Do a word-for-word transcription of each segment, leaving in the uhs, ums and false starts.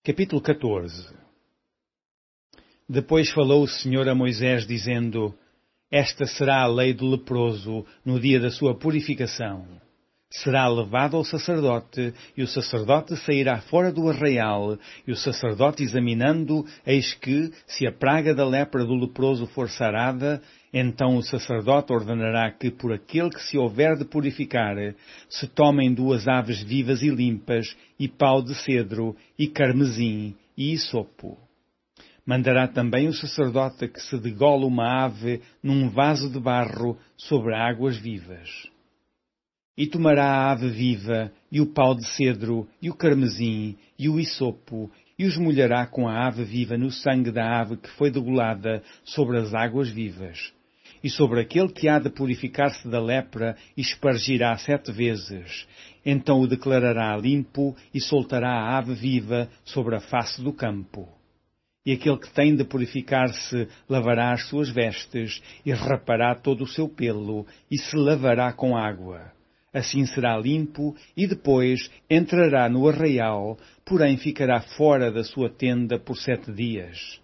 Capítulo catorze. Depois falou o Senhor a Moisés, dizendo: Esta será a lei do leproso no dia da sua purificação. Será levado ao sacerdote, e o sacerdote sairá fora do arraial, e o sacerdote, examinando, eis que, se a praga da lepra do leproso for sarada, então o sacerdote ordenará que, por aquele que se houver de purificar, se tomem duas aves vivas e limpas, e pau de cedro, e carmesim, e hisopo. Mandará também o sacerdote que se degole uma ave num vaso de barro sobre águas vivas. E tomará a ave viva, e o pau de cedro, e o carmesim, e o hisopo, e os molhará com a ave viva no sangue da ave que foi degolada sobre as águas vivas. E sobre aquele que há de purificar-se da lepra, espargirá sete vezes. Então o declarará limpo, e soltará a ave viva sobre a face do campo. E aquele que tem de purificar-se lavará as suas vestes, e rapará todo o seu pelo, e se lavará com água. Assim será limpo, e depois entrará no arraial, porém ficará fora da sua tenda por sete dias.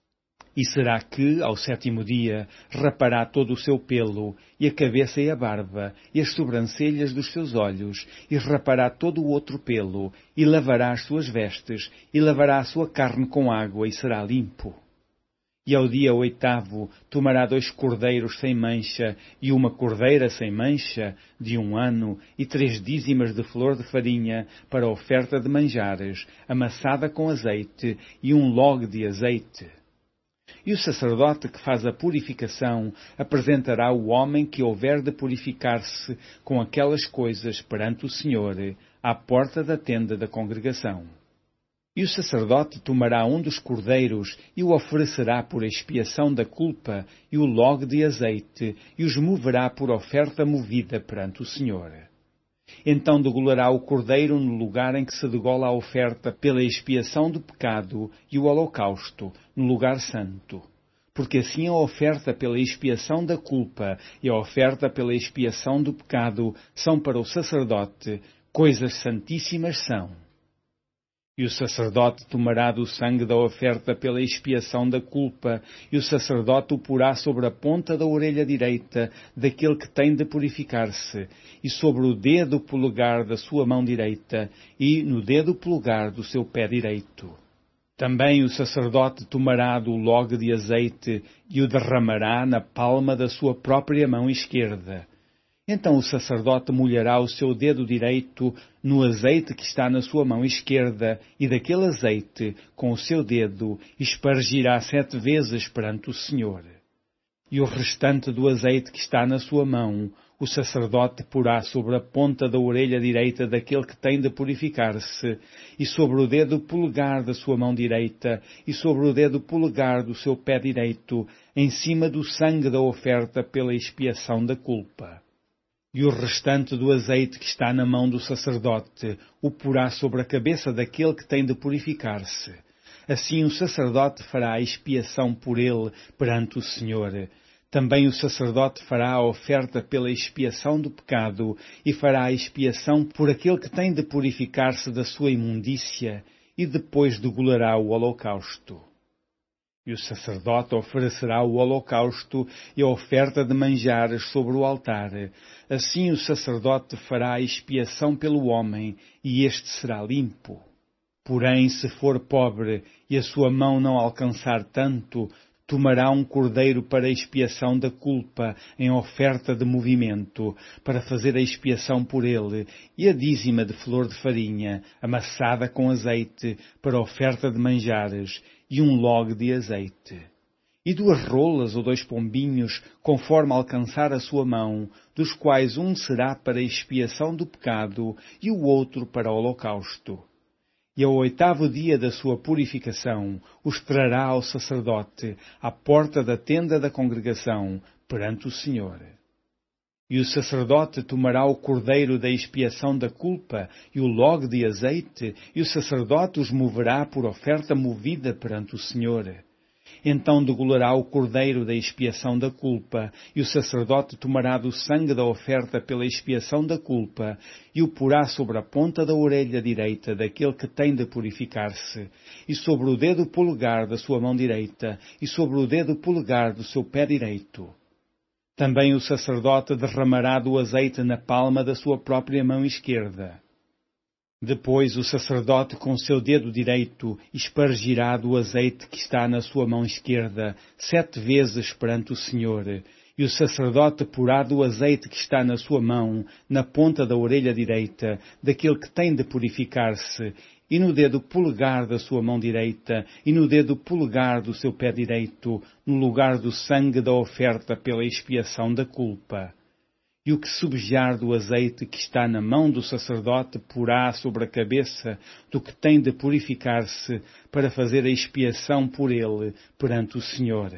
E será que, ao sétimo dia, rapará todo o seu pelo, e a cabeça e a barba, e as sobrancelhas dos seus olhos, e rapará todo o outro pelo, e lavará as suas vestes, e lavará a sua carne com água, e será limpo. E ao dia oitavo tomará dois cordeiros sem mancha, e uma cordeira sem mancha, de um ano, e três dízimas de flor de farinha, para oferta de manjares, amassada com azeite, e um log de azeite. E o sacerdote que faz a purificação apresentará o homem que houver de purificar-se com aquelas coisas perante o Senhor, à porta da tenda da congregação. E o sacerdote tomará um dos cordeiros e o oferecerá por expiação da culpa e o log de azeite, e os moverá por oferta movida perante o Senhor. Então degolará o cordeiro no lugar em que se degola a oferta pela expiação do pecado e o holocausto, no lugar santo. Porque assim a oferta pela expiação da culpa e a oferta pela expiação do pecado são para o sacerdote, coisas santíssimas são. E o sacerdote tomará do sangue da oferta pela expiação da culpa, e o sacerdote o porá sobre a ponta da orelha direita daquele que tem de purificar-se, e sobre o dedo polegar da sua mão direita, e no dedo polegar do seu pé direito. Também o sacerdote tomará do log de azeite, e o derramará na palma da sua própria mão esquerda. Então o sacerdote molhará o seu dedo direito no azeite que está na sua mão esquerda, e daquele azeite, com o seu dedo, espargirá sete vezes perante o Senhor. E o restante do azeite que está na sua mão, o sacerdote porá sobre a ponta da orelha direita daquele que tem de purificar-se, e sobre o dedo polegar da sua mão direita, e sobre o dedo polegar do seu pé direito, em cima do sangue da oferta pela expiação da culpa. E o restante do azeite que está na mão do sacerdote o porá sobre a cabeça daquele que tem de purificar-se. Assim o sacerdote fará a expiação por ele perante o Senhor. Também o sacerdote fará a oferta pela expiação do pecado e fará a expiação por aquele que tem de purificar-se da sua imundícia, e depois degolará o holocausto. E o sacerdote oferecerá o holocausto e a oferta de manjares sobre o altar. Assim o sacerdote fará a expiação pelo homem, e este será limpo. Porém, se for pobre e a sua mão não alcançar tanto, tomará um cordeiro para a expiação da culpa em oferta de movimento, para fazer a expiação por ele, e a dízima de flor de farinha, amassada com azeite, para oferta de manjares, e um log de azeite. E duas rolas ou dois pombinhos, conforme alcançar a sua mão, dos quais um será para a expiação do pecado e o outro para o holocausto. E ao oitavo dia da sua purificação, os trará ao sacerdote, à porta da tenda da congregação, perante o Senhor. E o sacerdote tomará o cordeiro da expiação da culpa e o log de azeite, e o sacerdote os moverá por oferta movida perante o Senhor. Então degolará o cordeiro da expiação da culpa, e o sacerdote tomará do sangue da oferta pela expiação da culpa, e o porá sobre a ponta da orelha direita daquele que tem de purificar-se, e sobre o dedo polegar da sua mão direita, e sobre o dedo polegar do seu pé direito. Também o sacerdote derramará do azeite na palma da sua própria mão esquerda. Depois o sacerdote com seu dedo direito espargirá do azeite que está na sua mão esquerda sete vezes perante o Senhor, e o sacerdote porá do azeite que está na sua mão, na ponta da orelha direita, daquele que tem de purificar-se, e no dedo polegar da sua mão direita, e no dedo polegar do seu pé direito, no lugar do sangue da oferta pela expiação da culpa. E o que subjar do azeite que está na mão do sacerdote porá sobre a cabeça do que tem de purificar-se para fazer a expiação por ele perante o Senhor.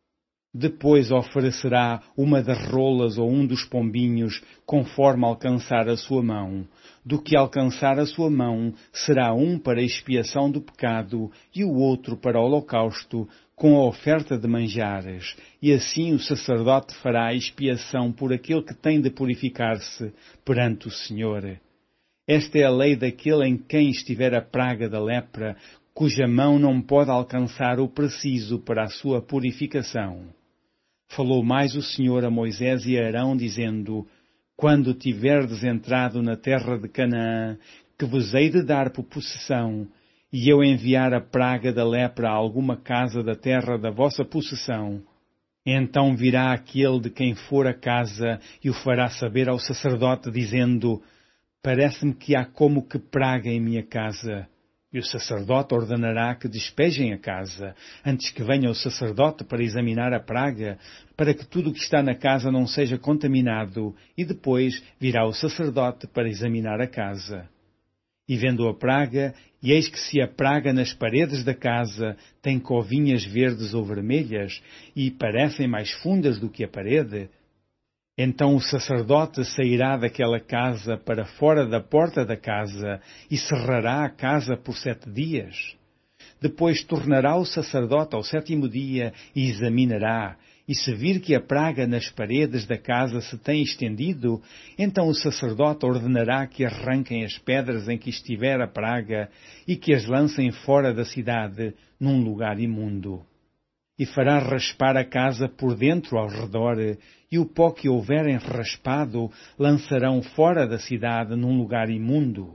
Depois oferecerá uma das rolas ou um dos pombinhos, conforme alcançar a sua mão. Do que alcançar a sua mão, será um para a expiação do pecado e o outro para o holocausto, com a oferta de manjares, e assim o sacerdote fará a expiação por aquele que tem de purificar-se perante o Senhor. Esta é a lei daquele em quem estiver a praga da lepra, cuja mão não pode alcançar o preciso para a sua purificação. Falou mais o Senhor a Moisés e a Arão, dizendo: Quando tiverdes entrado na terra de Canaã, que vos hei de dar por possessão, e eu enviar a praga da lepra a alguma casa da terra da vossa possessão, então virá aquele de quem for a casa e o fará saber ao sacerdote, dizendo: Parece-me que há como que praga em minha casa. E o sacerdote ordenará que despejem a casa, antes que venha o sacerdote para examinar a praga, para que tudo o que está na casa não seja contaminado, e depois virá o sacerdote para examinar a casa. E vendo a praga, e eis que se a praga nas paredes da casa tem covinhas verdes ou vermelhas, e parecem mais fundas do que a parede, então o sacerdote sairá daquela casa para fora da porta da casa e cerrará a casa por sete dias. Depois tornará o sacerdote ao sétimo dia e examinará, e se vir que a praga nas paredes da casa se tem estendido, então o sacerdote ordenará que arranquem as pedras em que estiver a praga e que as lancem fora da cidade, num lugar imundo. E fará raspar a casa por dentro ao redor, e o pó que houverem raspado lançarão fora da cidade num lugar imundo.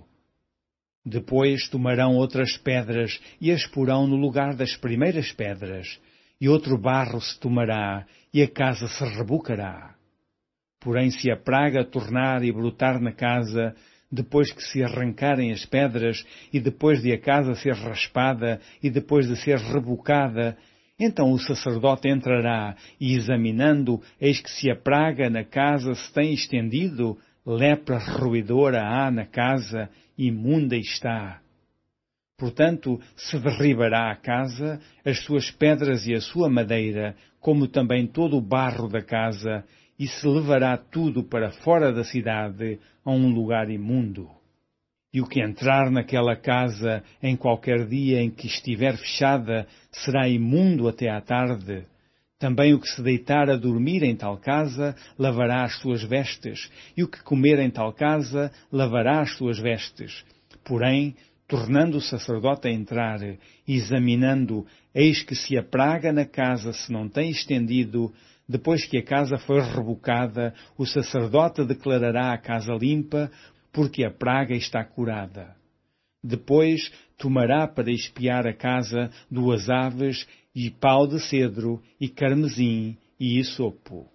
Depois tomarão outras pedras e as porão no lugar das primeiras pedras, e outro barro se tomará, e a casa se rebocará. Porém, se a praga tornar e brotar na casa, depois que se arrancarem as pedras, e depois de a casa ser raspada, e depois de ser rebocada, então o sacerdote entrará, e examinando, eis que se a praga na casa se tem estendido, lepra roedora há na casa, imunda está. Portanto, se derribará a casa, as suas pedras e a sua madeira, como também todo o barro da casa, e se levará tudo para fora da cidade, a um lugar imundo. E o que entrar naquela casa em qualquer dia em que estiver fechada será imundo até à tarde. Também o que se deitar a dormir em tal casa lavará as suas vestes, e o que comer em tal casa lavará as suas vestes. Porém, tornando o sacerdote a entrar, e examinando, eis que se a praga na casa se não tem estendido, depois que a casa for rebocada, o sacerdote declarará a casa limpa, porque a praga está curada. Depois tomará para espiar a casa duas aves, e pau de cedro, e carmesim, e hisopo.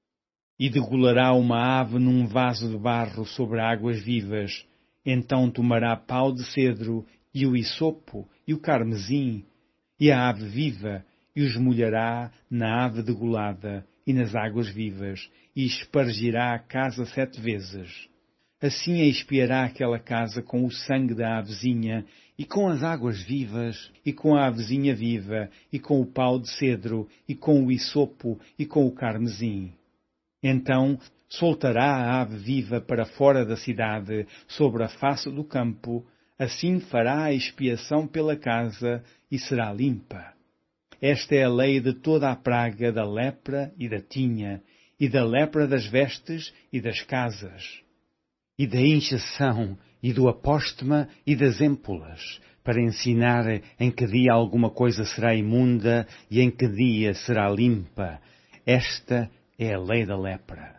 E degolará uma ave num vaso de barro sobre águas vivas. Então tomará pau de cedro, e o hisopo, e o carmesim, e a ave viva, e os molhará na ave degolada, e nas águas vivas, e espargirá a casa sete vezes. Assim expiará aquela casa com o sangue da avezinha, e com as águas vivas, e com a avezinha viva, e com o pau de cedro, e com o hisopo, e com o carmesim. Então soltará a ave viva para fora da cidade, sobre a face do campo, assim fará a expiação pela casa, e será limpa. Esta é a lei de toda a praga da lepra e da tinha, e da lepra das vestes e das casas, e da injeção, e do apóstema e das êmpulas, para ensinar em que dia alguma coisa será imunda e em que dia será limpa. Esta é a lei da lepra.